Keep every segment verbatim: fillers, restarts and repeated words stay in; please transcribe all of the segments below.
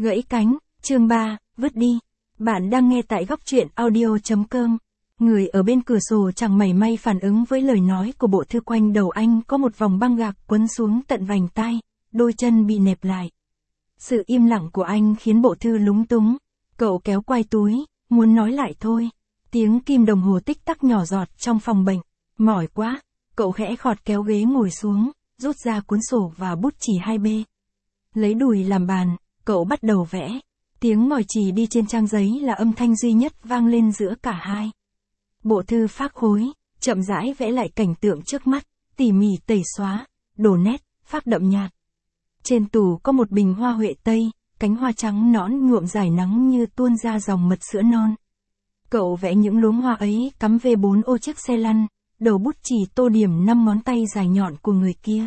Gãy cánh, chương ba, vứt đi. Bạn đang nghe tại góc truyện audio.com. Người ở bên cửa sổ chẳng mảy may phản ứng với lời nói của Bộ Thư. Quanh đầu anh có một vòng băng gạc quấn xuống tận vành tai, đôi chân bị nẹp lại. Sự im lặng của anh khiến Bộ Thư lúng túng. Cậu kéo quai túi, muốn nói lại thôi. Tiếng kim đồng hồ tích tắc nhỏ giọt trong phòng bệnh. Mỏi quá, cậu khẽ khọt kéo ghế ngồi xuống, rút ra cuốn sổ và bút chì hai B. Lấy đùi làm bàn, cậu bắt đầu vẽ. Tiếng mỏi chì đi trên trang giấy là âm thanh duy nhất vang lên giữa cả hai. Bộ Thư phác khối, chậm rãi vẽ lại cảnh tượng trước mắt, tỉ mỉ tẩy xóa, đổ nét, phác đậm nhạt. Trên tủ có một bình hoa huệ tây, cánh hoa trắng nõn nhuộm dài nắng như tuôn ra dòng mật sữa non. Cậu vẽ những luống hoa ấy cắm về bốn ô chiếc xe lăn, đầu bút chì tô điểm năm ngón tay dài nhọn của người kia.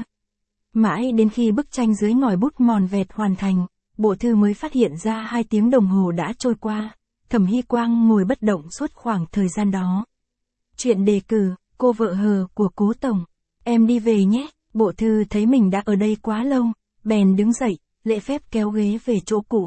Mãi đến khi bức tranh dưới ngòi bút mòn vẹt hoàn thành, Bộ Thư mới phát hiện ra hai tiếng đồng hồ đã trôi qua. Thẩm Hy Quang ngồi bất động suốt khoảng thời gian đó. Chuyện đề cử, cô vợ hờ của Cố Tổng. Em đi về nhé. Bộ Thư thấy mình đã ở đây quá lâu, bèn đứng dậy, lễ phép kéo ghế về chỗ cũ.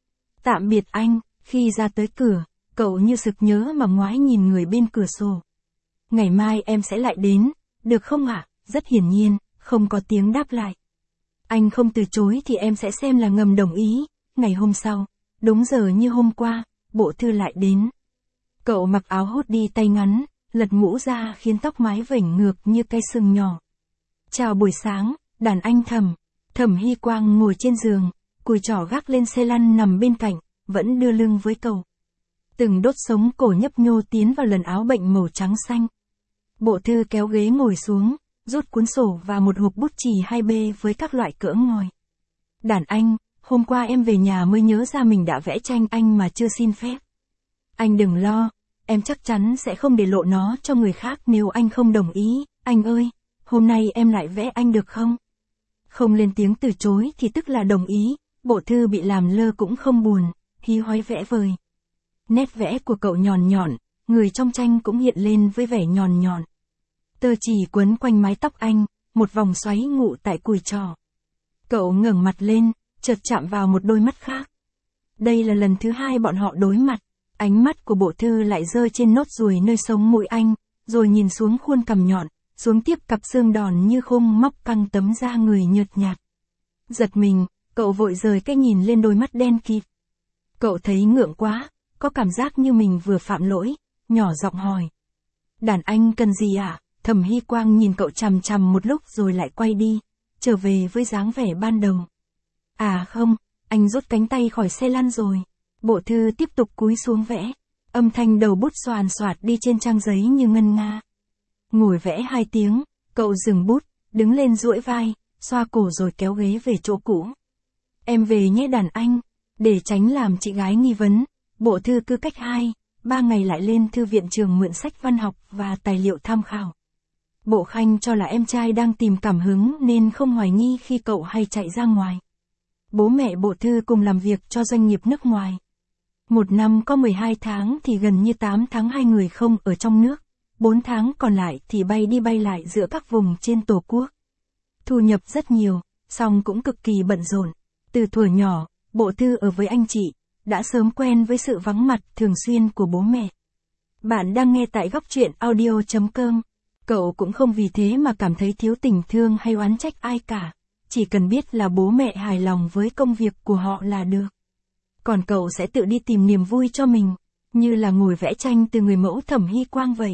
Tạm biệt anh. Khi ra tới cửa, cậu như sực nhớ mà ngoái nhìn người bên cửa sổ. Ngày mai em sẽ lại đến, được không ạ? Rất hiển nhiên, không có tiếng đáp lại. Anh không từ chối thì em sẽ xem là ngầm đồng ý. Ngày hôm sau, đúng giờ như hôm qua, Bộ Thư lại đến. Cậu mặc áo hốt đi tay ngắn, lật mũ ra khiến tóc mái vểnh ngược như cây sừng nhỏ. Chào buổi sáng, đàn anh Thẩm. Thẩm Hy Quang ngồi trên giường, cùi trỏ gác lên xe lăn nằm bên cạnh, vẫn đưa lưng với cậu. Từng đốt sống cổ nhấp nhô tiến vào lần áo bệnh màu trắng xanh. Bộ Thư kéo ghế ngồi xuống, rút cuốn sổ và một hộp bút chì hai B với các loại cỡ ngòi. Đàn anh, hôm qua em về nhà mới nhớ ra mình đã vẽ tranh anh mà chưa xin phép. Anh đừng lo, em chắc chắn sẽ không để lộ nó cho người khác nếu anh không đồng ý. Anh ơi, hôm nay em lại vẽ anh được không? Không lên tiếng từ chối thì tức là đồng ý. Bộ Thư bị làm lơ cũng không buồn, hí hoáy vẽ vời. Nét vẽ của cậu nhọn nhọn, người trong tranh cũng hiện lên với vẻ nhọn nhọn. Tơ chỉ quấn quanh mái tóc anh, một vòng xoáy ngụ tại cùi trỏ. Cậu ngẩng mặt lên, chợt chạm vào một đôi mắt khác. Đây là lần thứ hai bọn họ đối mặt, ánh mắt của Bộ Thư lại rơi trên nốt ruồi nơi sống mũi anh, rồi nhìn xuống khuôn cằm nhọn, xuống tiếp cặp xương đòn như khung móc căng tấm da người nhợt nhạt. Giật mình, cậu vội rời cái nhìn lên đôi mắt đen kịt. Cậu thấy ngượng quá, có cảm giác như mình vừa phạm lỗi, nhỏ giọng hỏi. Đàn anh cần gì ạ? À? Thẩm Hy Quang nhìn cậu chằm chằm một lúc rồi lại quay đi, trở về với dáng vẻ ban đầu. À không, anh rút cánh tay khỏi xe lăn rồi. Bộ Thư tiếp tục cúi xuống vẽ, âm thanh đầu bút xoàn xoạt đi trên trang giấy như ngân nga. Ngồi vẽ hai tiếng, cậu dừng bút, đứng lên duỗi vai, xoa cổ rồi kéo ghế về chỗ cũ. Em về nhé đàn anh, để tránh làm chị gái nghi vấn. Bộ Thư cứ cách hai, ba ngày lại lên thư viện trường mượn sách văn học và tài liệu tham khảo. Bộ Khanh cho là em trai đang tìm cảm hứng nên không hoài nghi khi cậu hay chạy ra ngoài. Bố mẹ Bộ Thư cùng làm việc cho doanh nghiệp nước ngoài. Một năm có mười hai tháng thì gần như tám tháng hai người không ở trong nước, bốn tháng còn lại thì bay đi bay lại giữa các vùng trên Tổ quốc. Thu nhập rất nhiều, song cũng cực kỳ bận rộn. Từ thuở nhỏ, Bộ Thư ở với anh chị, đã sớm quen với sự vắng mặt thường xuyên của bố mẹ. Bạn đang nghe tại góc truyện audio.com. Cậu cũng không vì thế mà cảm thấy thiếu tình thương hay oán trách ai cả. Chỉ cần biết là bố mẹ hài lòng với công việc của họ là được. Còn cậu sẽ tự đi tìm niềm vui cho mình, như là ngồi vẽ tranh từ người mẫu Thẩm Hy Quang vậy.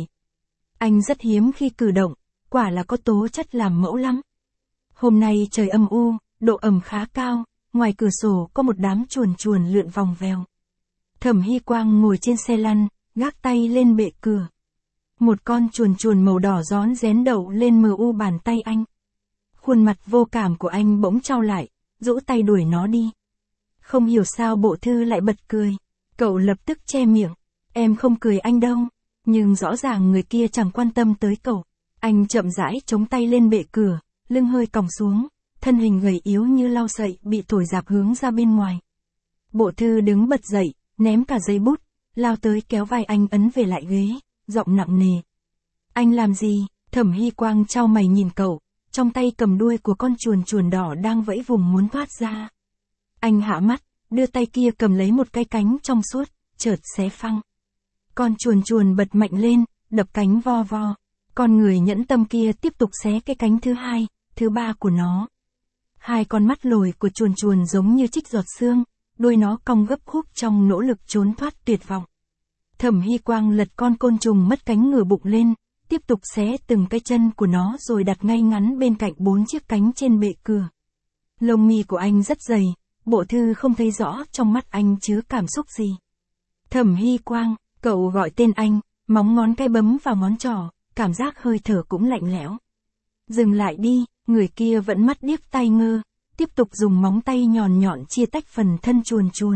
Anh rất hiếm khi cử động, quả là có tố chất làm mẫu lắm. Hôm nay trời âm u, độ ẩm khá cao, ngoài cửa sổ có một đám chuồn chuồn lượn vòng vèo. Thẩm Hy Quang ngồi trên xe lăn, gác tay lên bệ cửa. Một con chuồn chuồn màu đỏ rón rén đậu lên mờ u bàn tay anh. Khuôn mặt vô cảm của anh bỗng chau lại, rũ tay đuổi nó đi. Không hiểu sao Bộ Thư lại bật cười. Cậu lập tức che miệng. Em không cười anh đâu. Nhưng rõ ràng người kia chẳng quan tâm tới cậu. Anh chậm rãi chống tay lên bệ cửa, lưng hơi còng xuống, thân hình gầy yếu như lau sậy bị thổi rạp hướng ra bên ngoài. Bộ Thư đứng bật dậy, ném cả giấy bút, lao tới kéo vai anh ấn về lại ghế, giọng nặng nề. Anh làm gì? Thẩm Hy Quang chau mày nhìn cậu, trong tay cầm đuôi của con chuồn chuồn đỏ đang vẫy vùng muốn thoát ra. Anh hạ mắt, đưa tay kia cầm lấy một cái cánh trong suốt, chợt xé phăng. Con chuồn chuồn bật mạnh lên, đập cánh vo vo. Con người nhẫn tâm kia tiếp tục xé cái cánh thứ hai, thứ ba của nó. Hai con mắt lồi của chuồn chuồn giống như trích giọt xương, đuôi nó cong gấp khúc trong nỗ lực trốn thoát tuyệt vọng. Thẩm Hy Quang lật con côn trùng mất cánh ngửa bụng lên, tiếp tục xé từng cái chân của nó rồi đặt ngay ngắn bên cạnh bốn chiếc cánh trên bệ cửa. Lông mi của anh rất dày, Bộ Thư không thấy rõ trong mắt anh chứa cảm xúc gì. Thẩm Hy Quang, cậu gọi tên anh, móng ngón cái bấm vào ngón trỏ, cảm giác hơi thở cũng lạnh lẽo. Dừng lại đi, người kia vẫn mắt điếc tai ngơ, tiếp tục dùng móng tay nhọn nhọn chia tách phần thân chuồn chuồn.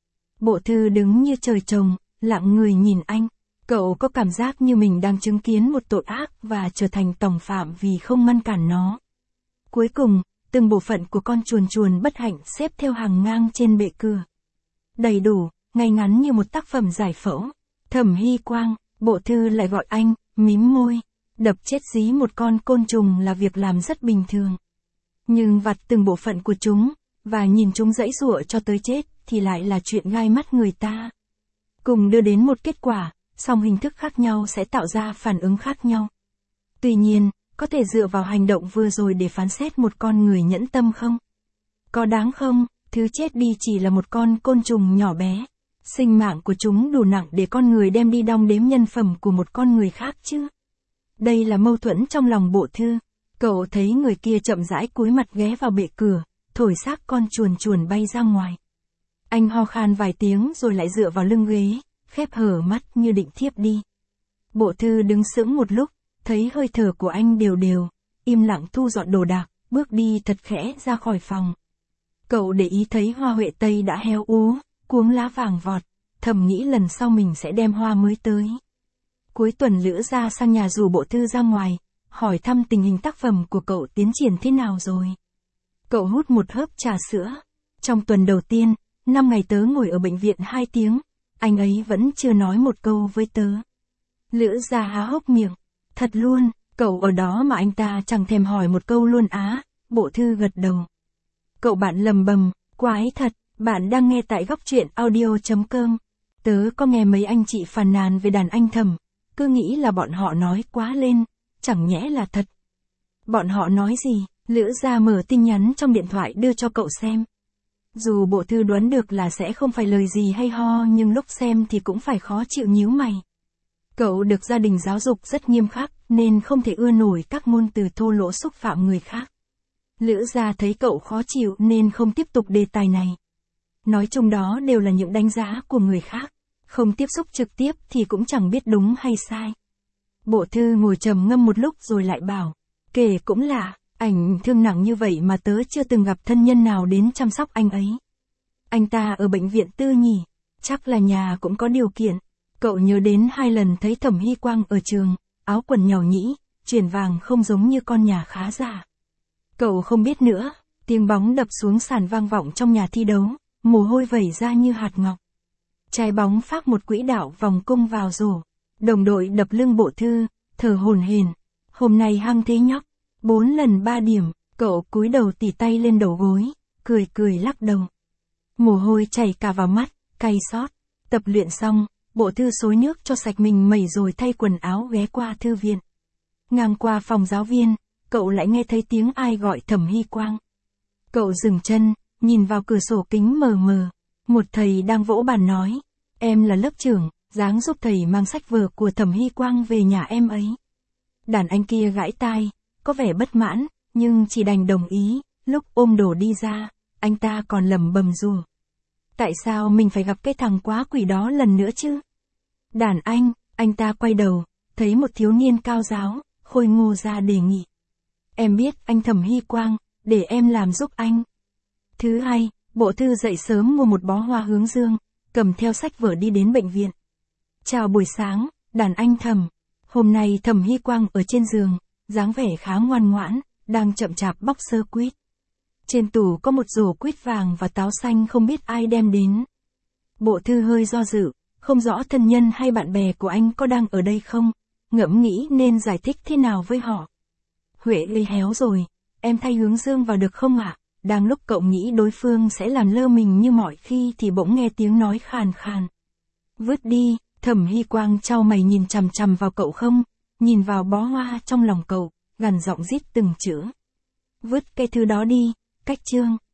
Bộ Thư đứng như trời trồng, lặng người nhìn anh. Cậu có cảm giác như mình đang chứng kiến một tội ác và trở thành tòng phạm vì không ngăn cản nó. Cuối cùng, từng bộ phận của con chuồn chuồn bất hạnh xếp theo hàng ngang trên bệ cửa. Đầy đủ, ngay ngắn như một tác phẩm giải phẫu. Thẩm Hy Quang, Bộ Thư lại gọi anh, mím môi. Đập chết dí một con côn trùng là việc làm rất bình thường. Nhưng vặt từng bộ phận của chúng, và nhìn chúng giãy giụa cho tới chết, thì lại là chuyện gai mắt người ta. Cùng đưa đến một kết quả, song hình thức khác nhau sẽ tạo ra phản ứng khác nhau. Tuy nhiên, có thể dựa vào hành động vừa rồi để phán xét một con người nhẫn tâm không? Có đáng không, thứ chết đi chỉ là một con côn trùng nhỏ bé. Sinh mạng của chúng đủ nặng để con người đem đi đong đếm nhân phẩm của một con người khác chứ? Đây là mâu thuẫn trong lòng Bộ Thư. Cậu thấy người kia chậm rãi cúi mặt ghé vào bệ cửa, thổi xác con chuồn chuồn bay ra ngoài. Anh ho khan vài tiếng rồi lại dựa vào lưng ghế, khép hở mắt như định thiếp đi. Bộ Thư đứng sững một lúc, thấy hơi thở của anh đều đều, im lặng thu dọn đồ đạc, bước đi thật khẽ ra khỏi phòng. Cậu để ý thấy hoa huệ tây đã héo úa, cuống lá vàng vọt, thầm nghĩ lần sau mình sẽ đem hoa mới tới. Cuối tuần Lữ Gia sang nhà rủ Bộ Thư ra ngoài, hỏi thăm tình hình tác phẩm của cậu tiến triển thế nào rồi. Cậu hút một hớp trà sữa. Trong tuần đầu tiên, năm ngày tớ ngồi ở bệnh viện hai tiếng, anh ấy vẫn chưa nói một câu với tớ. Lữ Gia há hốc miệng. Thật luôn, cậu ở đó mà anh ta chẳng thèm hỏi một câu luôn á. Bộ Thư gật đầu. Cậu bạn lầm bầm, quái thật, bạn đang nghe tại góc truyện audio chấm com. Tớ có nghe mấy anh chị phàn nàn về đàn anh Thẩm, cứ nghĩ là bọn họ nói quá lên, chẳng nhẽ là thật. Bọn họ nói gì? Lữ Gia mở tin nhắn trong điện thoại đưa cho cậu xem. Dù Bộ Thư đoán được là sẽ không phải lời gì hay ho nhưng lúc xem thì cũng phải khó chịu nhíu mày. Cậu được gia đình giáo dục rất nghiêm khắc nên không thể ưa nổi các ngôn từ thô lỗ xúc phạm người khác. Lữ Gia thấy cậu khó chịu nên không tiếp tục đề tài này. Nói chung đó đều là những đánh giá của người khác, không tiếp xúc trực tiếp thì cũng chẳng biết đúng hay sai. Bộ Thư ngồi trầm ngâm một lúc rồi lại bảo, kể cũng lạ, ảnh thương nặng như vậy mà tớ chưa từng gặp thân nhân nào đến chăm sóc anh ấy. Anh ta ở bệnh viện tư nhỉ, chắc là nhà cũng có điều kiện. Cậu nhớ đến hai lần thấy Thẩm Hy Quang ở trường, áo quần nhàu nhĩ, chuyền vàng không giống như con nhà khá giả. Cậu không biết nữa, tiếng bóng đập xuống sàn vang vọng trong nhà thi đấu, mồ hôi vẩy ra như hạt ngọc. Trái bóng phác một quỹ đạo vòng cung vào rổ. Đồng đội đập lưng Bộ Thư, thở hổn hển. Hôm nay hăng thế nhóc, bốn lần ba điểm, cậu cúi đầu tỉ tay lên đầu gối, cười cười lắc đầu. Mồ hôi chảy cả vào mắt, cay xót. Tập luyện xong, Bộ Thư xối nước cho sạch mình mẩy rồi thay quần áo ghé qua thư viện. Ngang qua phòng giáo viên, cậu lại nghe thấy tiếng ai gọi Thẩm Hy Quang. Cậu dừng chân, nhìn vào cửa sổ kính mờ mờ. Một thầy đang vỗ bàn nói, em là lớp trưởng, dáng giúp thầy mang sách vở của Thẩm Hy Quang về nhà em ấy. Đàn anh kia gãi tai, có vẻ bất mãn, nhưng chỉ đành đồng ý. Lúc ôm đồ đi ra, anh ta còn lẩm bẩm rủa. Tại sao mình phải gặp cái thằng quá quỷ đó lần nữa chứ? Đàn anh, anh ta quay đầu, thấy một thiếu niên cao ráo, khôi ngô ra đề nghị. Em biết anh Thẩm Hy Quang, để em làm giúp anh. Thứ hai, Bộ Thư dậy sớm mua một bó hoa hướng dương, cầm theo sách vở đi đến bệnh viện. Chào buổi sáng, đàn anh Thẩm. Hôm nay Thẩm Hy Quang ở trên giường, dáng vẻ khá ngoan ngoãn, đang chậm chạp bóc sơ quýt. Trên tủ có một rổ quýt vàng và táo xanh không biết ai đem đến. Bộ Thư hơi do dự, không rõ thân nhân hay bạn bè của anh có đang ở đây không, ngẫm nghĩ nên giải thích thế nào với họ. Huệ ơi héo rồi, em thay hướng dương vào được không ạ? Đang lúc cậu nghĩ đối phương sẽ làm lơ mình như mọi khi thì bỗng nghe tiếng nói khàn khàn. Vứt đi. Thẩm Hy Quang chau mày nhìn chằm chằm vào cậu không, nhìn vào bó hoa trong lòng cậu, gằn giọng rít từng chữ. Vứt cái thứ đó đi, Cách Trương.